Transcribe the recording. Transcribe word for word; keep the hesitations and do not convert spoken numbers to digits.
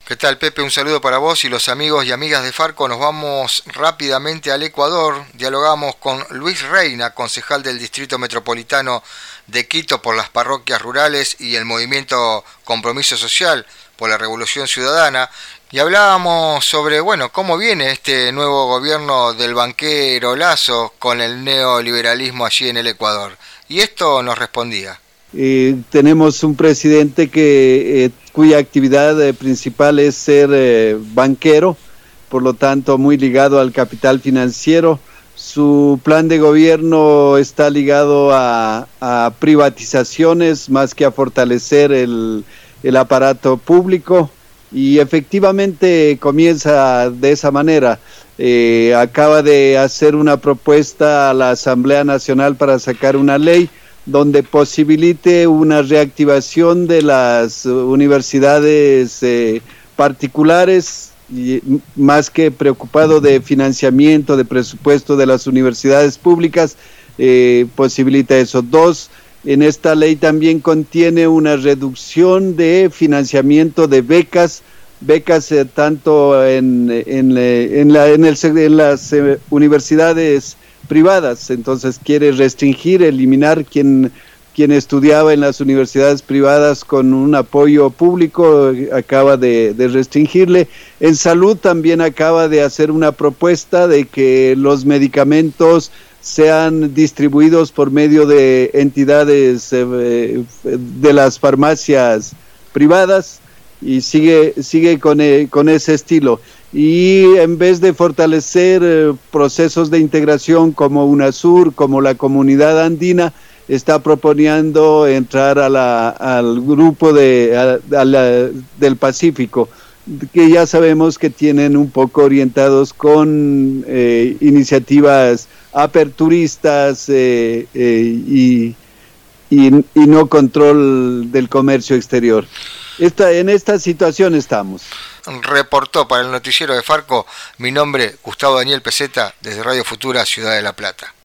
¿Qué tal, Pepe? Un saludo para vos y los amigos y amigas de Farco. Nos vamos rápidamente al Ecuador. Dialogamos con Luis Reina, concejal del Distrito Metropolitano de Quito por las parroquias rurales y el movimiento Compromiso Social por la Revolución Ciudadana. Y hablábamos sobre, bueno, cómo viene este nuevo gobierno del banquero Lasso con el neoliberalismo allí en el Ecuador. Y esto nos respondía. Eh, tenemos un presidente que eh, cuya actividad eh, principal es ser eh, banquero, por lo tanto muy ligado al capital financiero. Su plan de gobierno está ligado a, a privatizaciones más que a fortalecer el, el aparato público, y efectivamente comienza de esa manera. Eh, acaba de hacer una propuesta a la Asamblea Nacional para sacar una ley donde posibilite una reactivación de las universidades eh, particulares, y más que preocupado de financiamiento, de presupuesto de las universidades públicas, eh, posibilita eso. Dos, en esta ley también contiene una reducción de financiamiento de becas, becas eh, tanto en, en, en, la, en, el, en las eh, universidades privadas. Entonces quiere restringir, eliminar quien, quien estudiaba en las universidades privadas con un apoyo público, acaba de, de restringirle. En salud también acaba de hacer una propuesta de que los medicamentos sean distribuidos por medio de entidades eh, de las farmacias privadas, y sigue, sigue con, eh, con ese estilo. Y en vez de fortalecer eh, procesos de integración como UNASUR, como la Comunidad Andina, está proponiendo entrar a la, al grupo de, a, a la, del Pacífico, que ya sabemos que tienen un poco orientados con eh, iniciativas aperturistas eh, eh, y, y, y no control del comercio exterior. Esta, en esta situación estamos. Reportó para el noticiero de Farco, mi nombre, Gustavo Daniel Peseta, desde Radio Futura, Ciudad de La Plata.